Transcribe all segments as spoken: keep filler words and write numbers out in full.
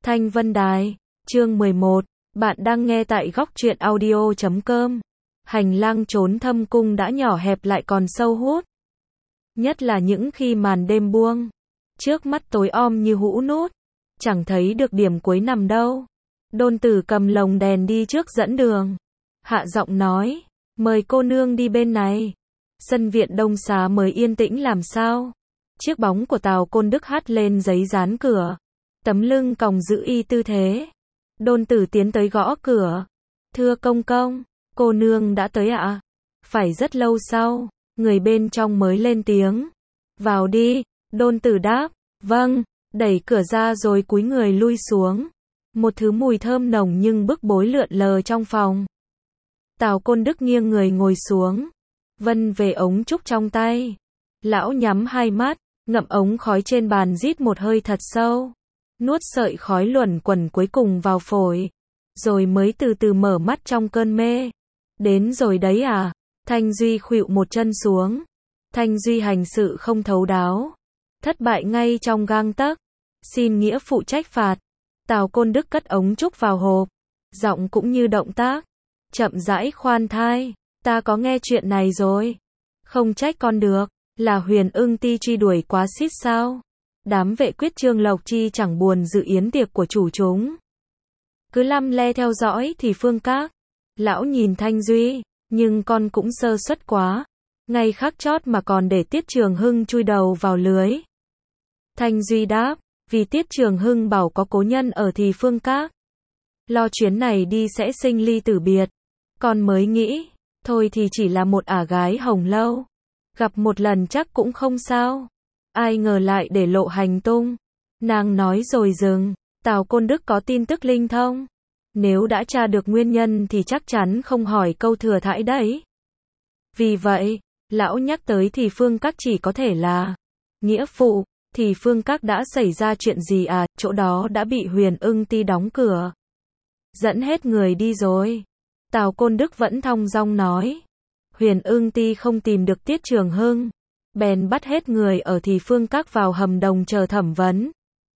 Thanh Vân Đài, chương mười một, bạn đang nghe tại góc truyện audio chấm com. Hành lang trốn thâm cung đã nhỏ hẹp lại còn sâu hút. Nhất là những khi màn đêm buông, trước mắt tối om như hũ nút, chẳng thấy được điểm cuối nằm đâu. Đôn Tử cầm lồng đèn đi trước dẫn đường, hạ giọng nói, mời cô nương đi bên này. Sân viện đông xá mới yên tĩnh làm sao. Chiếc bóng của Tào Côn Đức hắt lên giấy dán cửa, tấm lưng còng giữ y tư thế. Đôn Tử tiến tới gõ cửa. Thưa công công, cô nương đã tới ạ? À? Phải rất lâu sau, người bên trong mới lên tiếng. Vào đi, Đôn Tử đáp. Vâng, đẩy cửa ra rồi cúi người lui xuống. Một thứ mùi thơm nồng nhưng bức bối lượn lờ trong phòng. Tào Côn Đức nghiêng người ngồi xuống, vân về ống trúc trong tay. Lão nhắm hai mắt, ngậm ống khói trên bàn rít một hơi thật sâu, nuốt sợi khói luẩn quẩn cuối cùng vào phổi, rồi mới từ từ mở mắt trong cơn mê. Đến rồi đấy à? Thanh Duy khuỵu một chân xuống. Thanh Duy hành sự không thấu đáo, thất bại ngay trong gang tấc. Xin nghĩa phụ trách phạt. Tào Côn Đức cất ống trúc vào hộp, giọng cũng như động tác, chậm rãi khoan thai. Ta có nghe chuyện này rồi. Không trách con được, là Huyền Ưng Ti truy đuổi quá xít sao? Đám vệ quyết Trương Lộc Chi chẳng buồn dự yến tiệc của chủ chúng, cứ lăm le theo dõi thì phương các. Lão nhìn Thanh Duy, nhưng con cũng sơ suất quá, ngay khắc chót mà còn để Tiết Trường Hưng chui đầu vào lưới. Thanh Duy đáp, vì Tiết Trường Hưng bảo có cố nhân ở thì phương các, lo chuyến này đi sẽ sinh ly tử biệt. Con mới nghĩ, thôi thì chỉ là một ả gái hồng lâu, gặp một lần chắc cũng không sao. Ai ngờ lại để lộ hành tung. Nàng nói rồi dừng. Tào Côn Đức có tin tức linh thông, nếu đã tra được nguyên nhân thì chắc chắn không hỏi câu thừa thãi đấy. Vì vậy, lão nhắc tới thì phương các chỉ có thể là nghĩa phụ. Thì phương các đã xảy ra chuyện gì à? Chỗ đó đã bị Huyền Ưng Ti đóng cửa, dẫn hết người đi rồi. Tào Côn Đức vẫn thong dong nói, Huyền Ưng Ti không tìm được Tiết Trường Hưng, bèn bắt hết người ở thì phương các vào hầm đồng chờ thẩm vấn.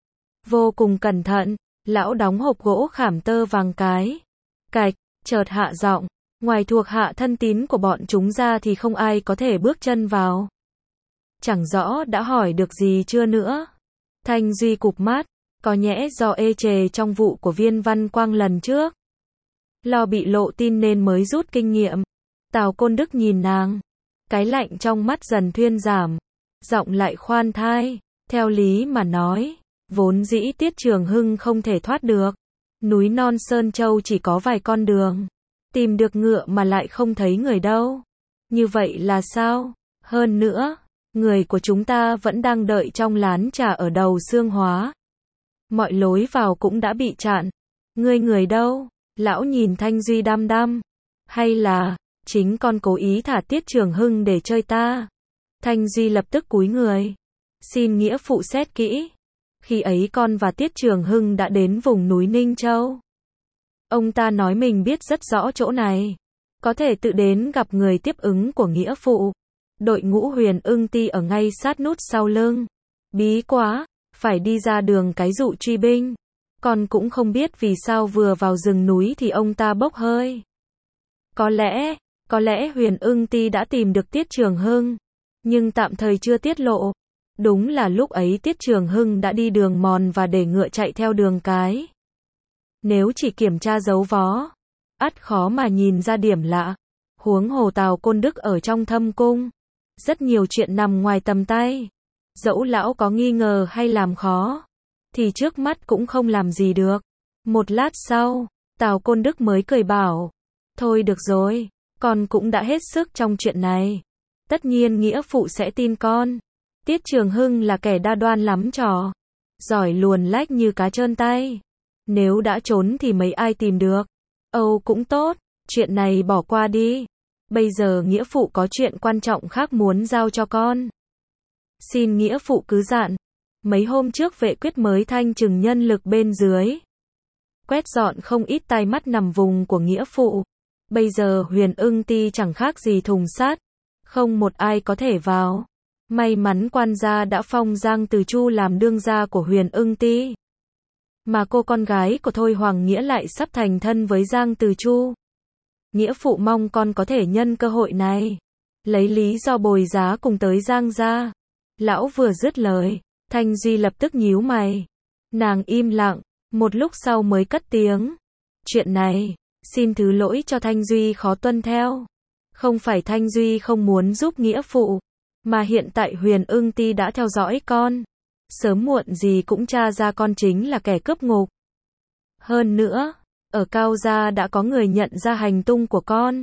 Vô cùng cẩn thận, lão đóng hộp gỗ khảm tơ vàng cái. Cạch, chợt hạ giọng, ngoài thuộc hạ thân tín của bọn chúng ra thì không ai có thể bước chân vào. Chẳng rõ đã hỏi được gì chưa nữa. Thanh Duy cụp mắt, có nhẽ do ê chề trong vụ của Viên Văn Quang lần trước, lo bị lộ tin nên mới rút kinh nghiệm. Tào Côn Đức nhìn nàng, cái lạnh trong mắt dần thuyên giảm, giọng lại khoan thai. Theo lý mà nói, vốn dĩ Tiết Trường Hưng không thể thoát được. Núi non Sơn Châu chỉ có vài con đường, tìm được ngựa mà lại không thấy người đâu. Như vậy là sao? Hơn nữa, người của chúng ta vẫn đang đợi trong lán trà ở đầu Xương Hóa. Mọi lối vào cũng đã bị chặn. Ngươi người đâu? Lão nhìn Thanh Duy đăm đăm. Hay là chính con cố ý thả Tiết Trường Hưng để chơi ta? Thanh Duy lập tức cúi người. Xin nghĩa phụ xét kỹ. Khi ấy con và Tiết Trường Hưng đã đến vùng núi Ninh Châu. Ông ta nói mình biết rất rõ chỗ này, có thể tự đến gặp người tiếp ứng của nghĩa phụ. Đội ngũ Huyền Ưng Ti ở ngay sát nút sau lưng. Bí quá, phải đi ra đường cái dụ truy binh. Con cũng không biết vì sao vừa vào rừng núi thì ông ta bốc hơi. Có lẽ, có lẽ Huyền Ưng Ti đã tìm được Tiết Trường Hưng, nhưng tạm thời chưa tiết lộ. Đúng là lúc ấy Tiết Trường Hưng đã đi đường mòn và để ngựa chạy theo đường cái. Nếu chỉ kiểm tra dấu vó, ắt khó mà nhìn ra điểm lạ. Huống hồ Tào Côn Đức ở trong thâm cung, rất nhiều chuyện nằm ngoài tầm tay. Dẫu lão có nghi ngờ hay làm khó, thì trước mắt cũng không làm gì được. Một lát sau, Tào Côn Đức mới cười bảo, thôi được rồi, con cũng đã hết sức trong chuyện này. Tất nhiên nghĩa phụ sẽ tin con. Tiết Trường Hưng là kẻ đa đoan lắm trò, giỏi luồn lách như cá trơn tay. Nếu đã trốn thì mấy ai tìm được. Âu cũng tốt, chuyện này bỏ qua đi. Bây giờ nghĩa phụ có chuyện quan trọng khác muốn giao cho con. Xin nghĩa phụ cứ dặn. Mấy hôm trước vệ quyết mới thanh trừng nhân lực bên dưới, quét dọn không ít tai mắt nằm vùng của nghĩa phụ. Bây giờ Huyền Ưng Ti chẳng khác gì thùng sắt, không một ai có thể vào. May mắn quan gia đã phong Giang Từ Chu làm đương gia của Huyền Ưng Ti. Mà cô con gái của Thôi Hoàng Nghĩa lại sắp thành thân với Giang Từ Chu. Nghĩa phụ mong con có thể nhân cơ hội này, lấy lý do bồi giá cùng tới Giang gia. Lão vừa dứt lời, Thanh Duy lập tức nhíu mày. Nàng im lặng, một lúc sau mới cất tiếng. Chuyện này, xin thứ lỗi cho Thanh Duy khó tuân theo. Không phải Thanh Duy không muốn giúp nghĩa phụ, mà hiện tại Huyền Ưng Ti đã theo dõi con. Sớm muộn gì cũng tra ra con chính là kẻ cướp ngục. Hơn nữa, ở Cao gia đã có người nhận ra hành tung của con.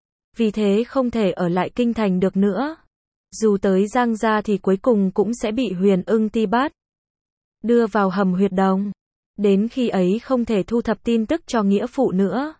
Vì thế không thể ở lại kinh thành được nữa. Dù tới Giang gia thì cuối cùng cũng sẽ bị Huyền Ưng Ti bắt, đưa vào hầm huyệt đồng. Đến khi ấy không thể thu thập tin tức cho nghĩa phụ nữa.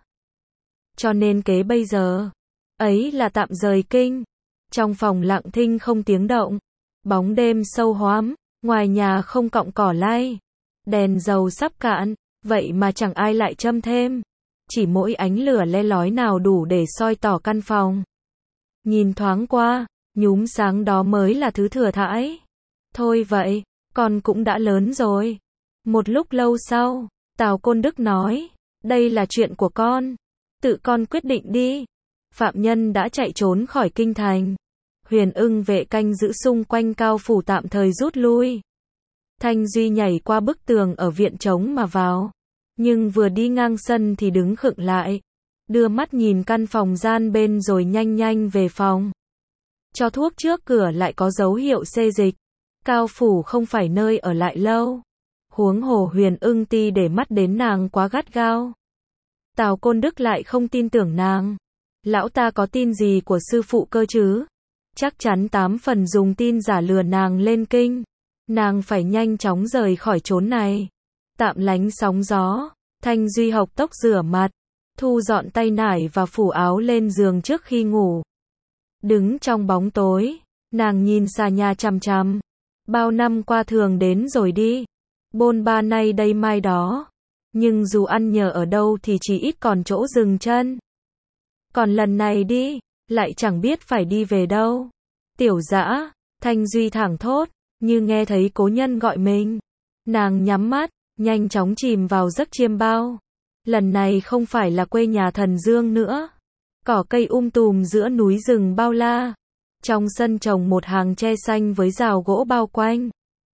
Cho nên kế bây giờ, ấy là tạm rời kinh. Trong phòng lặng thinh không tiếng động. Bóng đêm sâu hoắm, ngoài nhà không cọng cỏ lay. Đèn dầu sắp cạn, vậy mà chẳng ai lại châm thêm. Chỉ mỗi ánh lửa le lói nào đủ để soi tỏ căn phòng. Nhìn thoáng qua, nhúm sáng đó mới là thứ thừa thãi. Thôi vậy, con cũng đã lớn rồi. Một lúc lâu sau, Tào Côn Đức nói, đây là chuyện của con. Tự con quyết định đi. Phạm nhân đã chạy trốn khỏi kinh thành. Huyền Ưng vệ canh giữ xung quanh Cao phủ tạm thời rút lui. Thanh Duy nhảy qua bức tường ở viện trống mà vào. Nhưng vừa đi ngang sân thì đứng khựng lại. Đưa mắt nhìn căn phòng gian bên rồi nhanh nhanh về phòng. Cho thuốc trước cửa lại có dấu hiệu xê dịch. Cao phủ không phải nơi ở lại lâu. Huống hồ Huyền Ưng Ti để mắt đến nàng quá gắt gao. Tào Côn Đức lại không tin tưởng nàng. Lão ta có tin gì của sư phụ cơ chứ? Chắc chắn tám phần dùng tin giả lừa nàng lên kinh. Nàng phải nhanh chóng rời khỏi chốn này. Tạm lánh sóng gió. Thanh Duy hộc tốc rửa mặt, thu dọn tay nải và phủ áo lên giường trước khi ngủ. Đứng trong bóng tối, nàng nhìn xà nhà chằm chằm. Bao năm qua thường đến rồi đi. Bôn ba nay đây mai đó. Nhưng dù ăn nhờ ở đâu thì chỉ ít còn chỗ dừng chân. Còn lần này đi, lại chẳng biết phải đi về đâu. Tiểu Dã, Thanh Duy thảng thốt, như nghe thấy cố nhân gọi mình. Nàng nhắm mắt, nhanh chóng chìm vào giấc chiêm bao. Lần này không phải là quê nhà Thần Dương nữa. Cỏ cây um tùm giữa núi rừng bao la. Trong sân trồng một hàng tre xanh với rào gỗ bao quanh.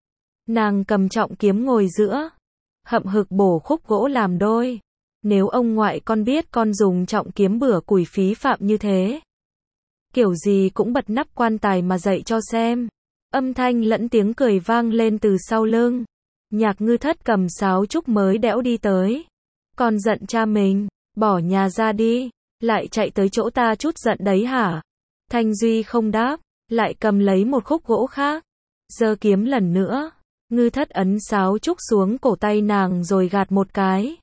Nàng cầm trọng kiếm ngồi giữa. Hậm hực bổ khúc gỗ làm đôi. Nếu ông ngoại con biết con dùng trọng kiếm bửa củi phí phạm như thế, kiểu gì cũng bật nắp quan tài mà dậy cho xem. Âm thanh lẫn tiếng cười vang lên từ sau lưng. Nhạc Ngư Thất cầm sáo trúc mới đẽo đi tới. Con giận cha mình, bỏ nhà ra đi, lại chạy tới chỗ ta chút giận đấy hả? Thanh Duy không đáp, lại cầm lấy một khúc gỗ khác, giơ kiếm lần nữa. Ngư Thất ấn sáo trúc xuống cổ tay nàng rồi gạt một cái.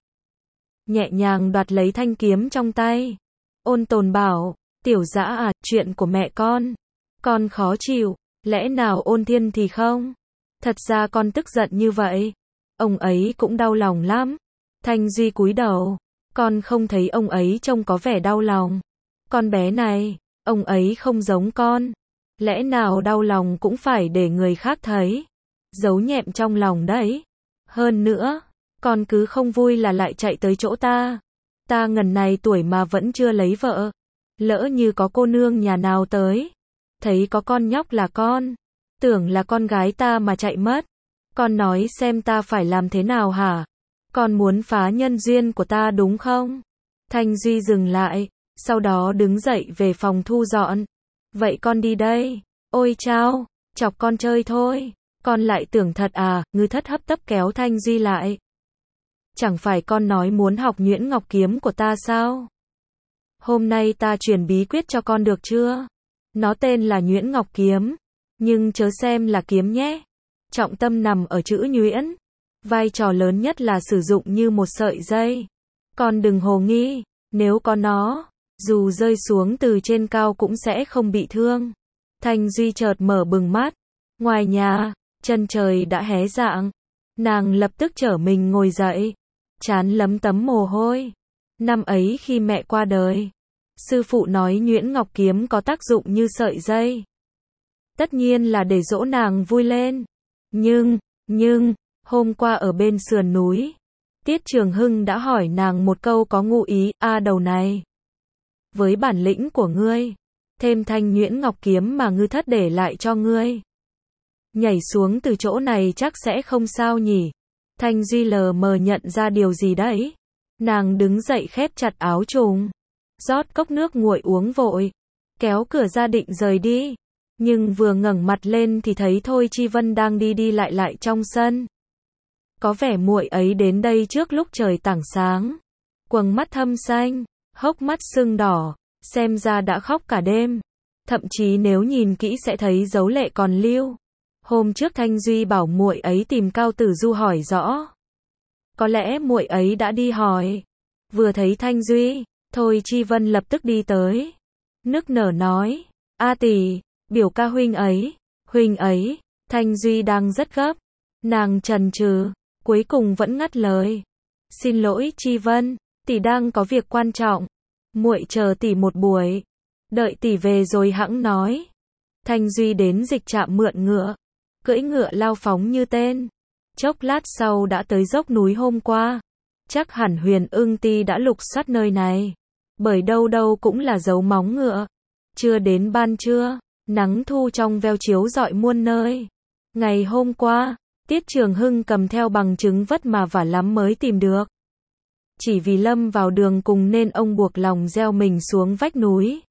Nhẹ nhàng đoạt lấy thanh kiếm trong tay. Ôn Tồn bảo, Tiểu Dã à, chuyện của mẹ con, con khó chịu, lẽ nào Ôn Thiên thì không? Thật ra con tức giận như vậy, ông ấy cũng đau lòng lắm. Thanh Duy cúi đầu, con không thấy ông ấy trông có vẻ đau lòng. Con bé này, ông ấy không giống con. Lẽ nào đau lòng cũng phải để người khác thấy. Giấu nhẹm trong lòng đấy. Hơn nữa, con cứ không vui là lại chạy tới chỗ ta. Ta ngần này tuổi mà vẫn chưa lấy vợ. Lỡ như có cô nương nhà nào tới, thấy có con nhóc là con, tưởng là con gái ta mà chạy mất. Con nói xem ta phải làm thế nào hả? Con muốn phá nhân duyên của ta đúng không? Thanh Duy dừng lại, sau đó đứng dậy về phòng thu dọn. Vậy con đi đây. Ôi chao, chọc con chơi thôi. Con lại tưởng thật à? Ngư Thất hấp tấp kéo Thanh Duy lại. Chẳng phải con nói muốn học Nhuyễn Ngọc Kiếm của ta sao? Hôm nay ta truyền bí quyết cho con được chưa? Nó tên là Nhuyễn Ngọc Kiếm, nhưng chớ xem là kiếm nhé. Trọng tâm nằm ở chữ nhuyễn. Vai trò lớn nhất là sử dụng như một sợi dây. Con đừng hồ nghi, nếu có nó, dù rơi xuống từ trên cao cũng sẽ không bị thương. Thanh Duy chợt mở bừng mắt. Ngoài nhà, chân trời đã hé rạng. Nàng lập tức trở mình ngồi dậy, trán lấm tấm mồ hôi. Năm ấy khi mẹ qua đời, sư phụ nói Nhuyễn Ngọc Kiếm có tác dụng như sợi dây. Tất nhiên là để dỗ nàng vui lên. Nhưng, nhưng, hôm qua ở bên sườn núi, Tiết Trường Hưng đã hỏi nàng một câu có ngụ ý, a đầu này. Với bản lĩnh của ngươi, thêm thanh nhuyễn ngọc kiếm mà ngư thất để lại cho ngươi. Nhảy xuống từ chỗ này chắc sẽ không sao nhỉ. Thanh Duy lờ mờ nhận ra điều gì đấy. Nàng đứng dậy khép chặt áo trùng. Rót cốc nước nguội uống vội. Kéo cửa ra định rời đi. Nhưng vừa ngẩng mặt lên thì thấy Thôi Chi Vân đang đi đi lại lại trong sân. Có vẻ muội ấy đến đây trước lúc trời tảng sáng. Quầng mắt thâm xanh, hốc mắt sưng đỏ, xem ra đã khóc cả đêm. Thậm chí nếu nhìn kỹ sẽ thấy dấu lệ còn lưu. Hôm trước Thanh Duy bảo muội ấy tìm Cao Tử Du hỏi rõ. Có lẽ muội ấy đã đi hỏi. Vừa thấy Thanh Duy, Thôi Chi Vân lập tức đi tới. Nức nở nói, a tỷ, biểu ca huynh ấy, huynh ấy. Thanh Duy đang rất gấp. Nàng chần chừ, cuối cùng vẫn ngắt lời. Xin lỗi Chi Vân, tỷ đang có việc quan trọng. Muội chờ tỷ một buổi. Đợi tỷ về rồi hẵng nói. Thanh Duy đến dịch trạm mượn ngựa. Cưỡi ngựa lao phóng như tên. Chốc lát sau đã tới dốc núi hôm qua. Chắc hẳn Huyền Ưng Ti đã lục soát nơi này. Bởi đâu đâu cũng là dấu móng ngựa. Chưa đến ban trưa, nắng thu trong veo chiếu rọi muôn nơi. Ngày hôm qua, Tiết Trường Hưng cầm theo bằng chứng vất mà vả lắm mới tìm được. Chỉ vì lâm vào đường cùng nên ông buộc lòng gieo mình xuống vách núi.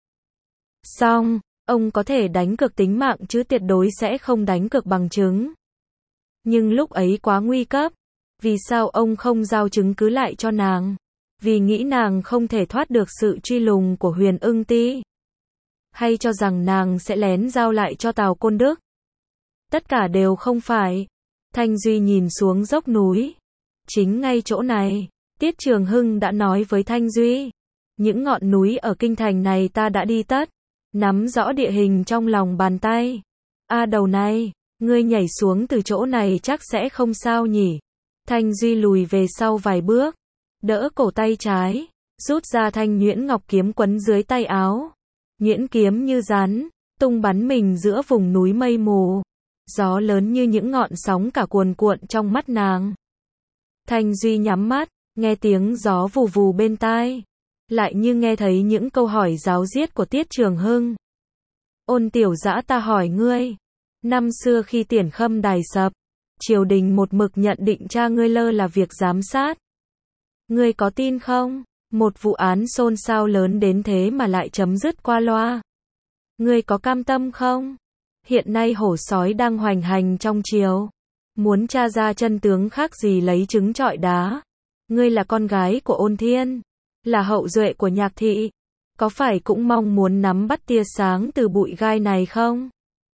Xong, ông có thể đánh cược tính mạng chứ tuyệt đối sẽ không đánh cược bằng chứng. Nhưng lúc ấy quá nguy cấp. Vì sao ông không giao chứng cứ lại cho nàng? Vì nghĩ nàng không thể thoát được sự truy lùng của Huyền Ưng Ti? Hay cho rằng nàng sẽ lén giao lại cho Tào Côn Đức? Tất cả đều không phải. Thanh Duy nhìn xuống dốc núi. Chính ngay chỗ này, Tiết Trường Hưng đã nói với Thanh Duy. Những ngọn núi ở kinh thành này ta đã đi tất. Nắm rõ địa hình trong lòng bàn tay. A đầu này, ngươi nhảy xuống từ chỗ này chắc sẽ không sao nhỉ. Thanh Duy lùi về sau vài bước. Đỡ cổ tay trái. Rút ra thanh nhuyễn ngọc kiếm quấn dưới tay áo. Nhuyễn kiếm như rắn. Tung bắn mình giữa vùng núi mây mù. Gió lớn như những ngọn sóng cả cuồn cuộn trong mắt nàng. Thanh Duy nhắm mắt. Nghe tiếng gió vù vù bên tai. Lại như nghe thấy những câu hỏi giáo diết của Tiết Trường Hưng. Ôn tiểu dã ta hỏi ngươi. Năm xưa khi Tiền Khâm đài sập, triều đình một mực nhận định cha ngươi lơ là việc giám sát. Ngươi có tin không? Một vụ án xôn xao lớn đến thế mà lại chấm dứt qua loa. Ngươi có cam tâm không? Hiện nay hổ sói đang hoành hành trong triều. Muốn tra ra chân tướng khác gì lấy trứng trọi đá. Ngươi là con gái của Ôn Thiên. Là hậu duệ của Nhạc Thị. Có phải cũng mong muốn nắm bắt tia sáng từ bụi gai này không?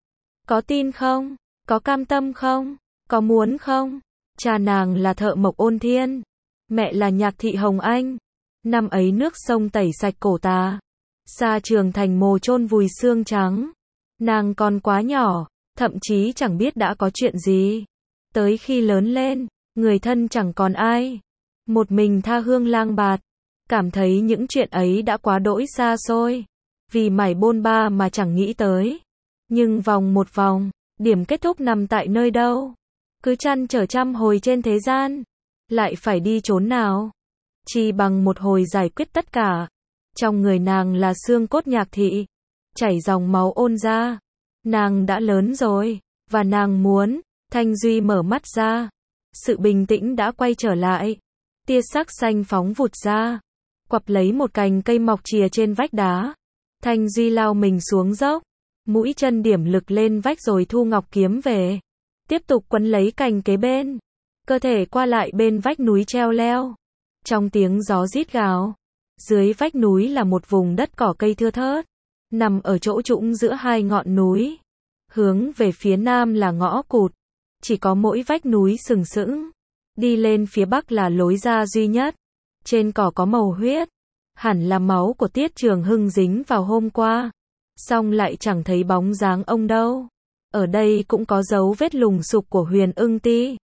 Có tin không? Có cam tâm không? Có muốn không? Cha nàng là thợ mộc Ôn Thiên. Mẹ là Nhạc Thị Hồng Anh. Năm ấy nước sông tẩy sạch cổ ta. Xa trường thành mồ chôn vùi xương trắng. Nàng còn quá nhỏ, thậm chí chẳng biết đã có chuyện gì. Tới khi lớn lên, người thân chẳng còn ai. Một mình tha hương lang bạt. Cảm thấy những chuyện ấy đã quá đỗi xa xôi. Vì mải bôn ba mà chẳng nghĩ tới. Nhưng vòng một vòng, điểm kết thúc nằm tại nơi đâu? Cứ chăn trở trăm hồi trên thế gian. Lại phải đi trốn nào? Chỉ bằng một hồi giải quyết tất cả. Trong người nàng là xương cốt Nhạc Thị. Chảy dòng máu Ôn ra. Nàng đã lớn rồi. Và nàng muốn. Thanh Duy mở mắt ra. Sự bình tĩnh đã quay trở lại. Tia sắc xanh phóng vụt ra. Quặp lấy một cành cây mọc chìa trên vách đá. Thanh Duy lao mình xuống dốc. Mũi chân điểm lực lên vách rồi thu ngọc kiếm về. Tiếp tục quấn lấy cành kế bên. Cơ thể qua lại bên vách núi treo leo. Trong tiếng gió rít gào. Dưới vách núi là một vùng đất cỏ cây thưa thớt. Nằm ở chỗ trũng giữa hai ngọn núi. Hướng về phía nam là ngõ cụt. Chỉ có mỗi vách núi sừng sững. Đi lên phía bắc là lối ra duy nhất. Trên cỏ có màu huyết. Hẳn là máu của Tiết Trường Hưng dính vào hôm qua. Xong lại chẳng thấy bóng dáng ông đâu. Ở đây cũng có dấu vết lùng sục của Huyền Ưng Ti.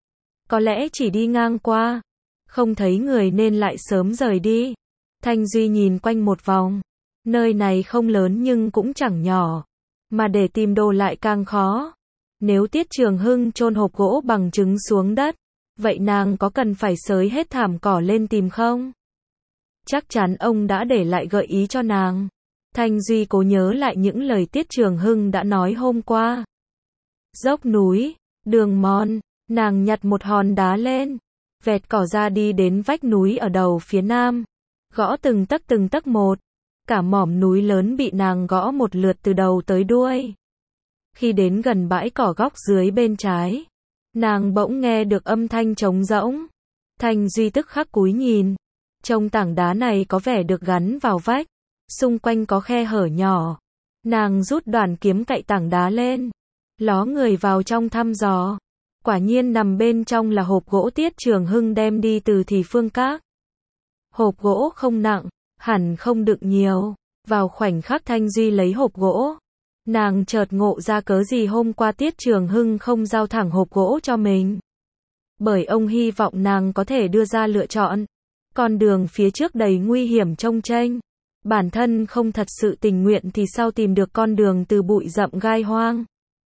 Có lẽ chỉ đi ngang qua. Không thấy người nên lại sớm rời đi. Thanh Duy nhìn quanh một vòng. Nơi này không lớn nhưng cũng chẳng nhỏ. Mà để tìm đồ lại càng khó. Nếu Tiết Trường Hưng chôn hộp gỗ bằng trứng xuống đất. vậy nàng có cần phải xới hết thảm cỏ lên tìm không? Chắc chắn ông đã để lại gợi ý cho nàng. Thanh Duy cố nhớ lại những lời Tiết Trường Hưng đã nói hôm qua. Dốc núi, đường mòn, nàng nhặt một hòn đá lên, vẹt cỏ ra đi đến vách núi ở đầu phía nam, gõ từng tấc từng tấc một. Cả mỏm núi lớn bị nàng gõ một lượt từ đầu tới đuôi. Khi đến gần bãi cỏ góc dưới bên trái, nàng bỗng nghe được âm thanh trống rỗng. Thanh Duy tức khắc cúi nhìn, trông tảng đá này có vẻ được gắn vào vách, xung quanh có khe hở nhỏ. Nàng rút đoàn kiếm cậy tảng đá lên, ló người vào trong thăm dò. Quả nhiên nằm bên trong là hộp gỗ Tiết Trường Hưng đem đi từ Thì Phương Các. Hộp gỗ không nặng, hẳn không đựng nhiều. Vào khoảnh khắc Thanh Duy lấy hộp gỗ, nàng chợt ngộ ra cớ gì hôm qua Tiết Trường Hưng không giao thẳng hộp gỗ cho mình. Bởi ông hy vọng nàng có thể đưa ra lựa chọn. Con đường phía trước đầy nguy hiểm chông chênh. Bản thân không thật sự tình nguyện thì sao tìm được con đường từ bụi rậm gai hoang.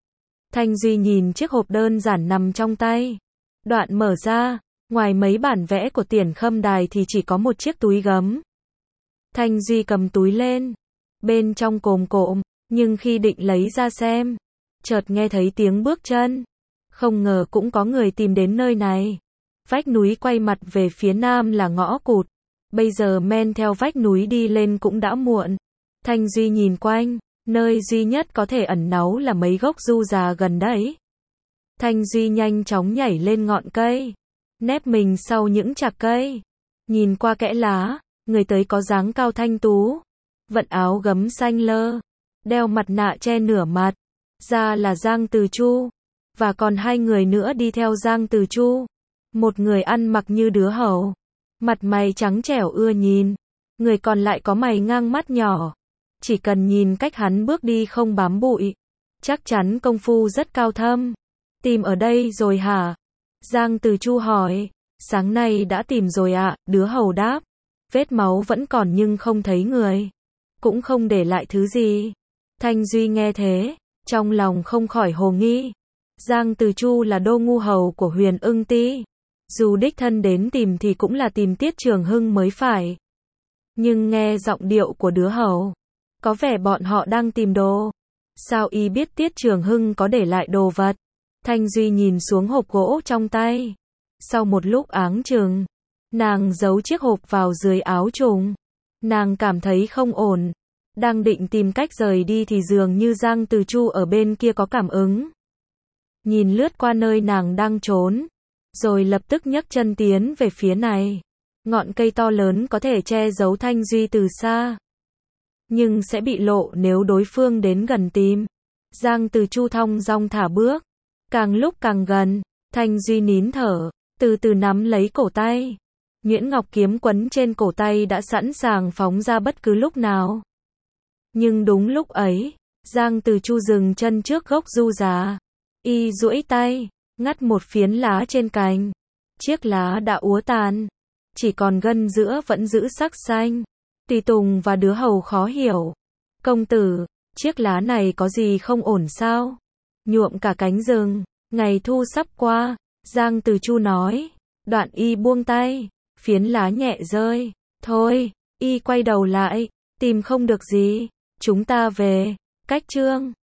Thanh Duy nhìn chiếc hộp đơn giản nằm trong tay. Đoạn mở ra, ngoài mấy bản vẽ của Tiền Khâm Đài thì chỉ có một chiếc túi gấm. Thanh Duy cầm túi lên, bên trong cồm cộm, nhưng khi định lấy ra xem, chợt nghe thấy tiếng bước chân. Không ngờ cũng có người tìm đến nơi này. Vách núi quay mặt về phía nam là ngõ cụt. Bây giờ men theo vách núi đi lên cũng đã muộn. Thanh Duy nhìn quanh, nơi duy nhất có thể ẩn náu là mấy gốc du già gần đấy. Thanh Duy nhanh chóng nhảy lên ngọn cây, nép mình sau những chạc cây. Nhìn qua kẽ lá, người tới có dáng cao thanh tú, vận áo gấm xanh lơ, đeo mặt nạ che nửa mặt, ra là Giang Từ Chu, và còn hai người nữa đi theo Giang Từ Chu. Một người ăn mặc như đứa hầu, mặt mày trắng trẻo ưa nhìn, người còn lại có mày ngang mắt nhỏ. Chỉ cần nhìn cách hắn bước đi không bám bụi, chắc chắn công phu rất cao thâm. Tìm ở đây rồi hả? Giang Từ Chu hỏi. Sáng nay đã tìm rồi ạ, đứa hầu đáp. Vết máu vẫn còn nhưng không thấy người, cũng không để lại thứ gì. Thanh Duy nghe thế, trong lòng không khỏi hồ nghi. Giang Từ Chu là đô ngu hầu của Huyền Ưng Ti, dù đích thân đến tìm thì cũng là tìm Tiết Trường Hưng mới phải. Nhưng nghe giọng điệu của đứa hầu, có vẻ bọn họ đang tìm đồ. Sao y biết Tiết Trường Hưng có để lại đồ vật? Thanh Duy nhìn xuống hộp gỗ trong tay. Sau một lúc áng chừng, nàng giấu chiếc hộp vào dưới áo trùng. Nàng cảm thấy không ổn, đang định tìm cách rời đi thì dường như Giang Từ Chu ở bên kia có cảm ứng. Nhìn lướt qua nơi nàng đang trốn, rồi lập tức nhấc chân tiến về phía này. Ngọn cây to lớn có thể che giấu Thanh Duy từ xa, nhưng sẽ bị lộ nếu đối phương đến gần tìm. Giang Từ Chu thong dong thả bước, càng lúc càng gần. Thanh Duy nín thở, từ từ nắm lấy cổ tay. Nhuyễn ngọc kiếm quấn trên cổ tay đã sẵn sàng phóng ra bất cứ lúc nào. Nhưng đúng lúc ấy, Giang Từ Chu dừng chân trước gốc du già. Y duỗi tay, ngắt một phiến lá trên cành. Chiếc lá đã úa tàn, chỉ còn gân giữa vẫn giữ sắc xanh. Tùy Tùng và đứa hầu khó hiểu. Công tử, chiếc lá này có gì không ổn sao? Nhuộm cả cánh rừng, ngày thu sắp qua. Giang Từ Chu nói. Đoạn y buông tay, phiến lá nhẹ rơi. Thôi, y quay đầu lại, tìm không được gì, chúng ta về. Cách chương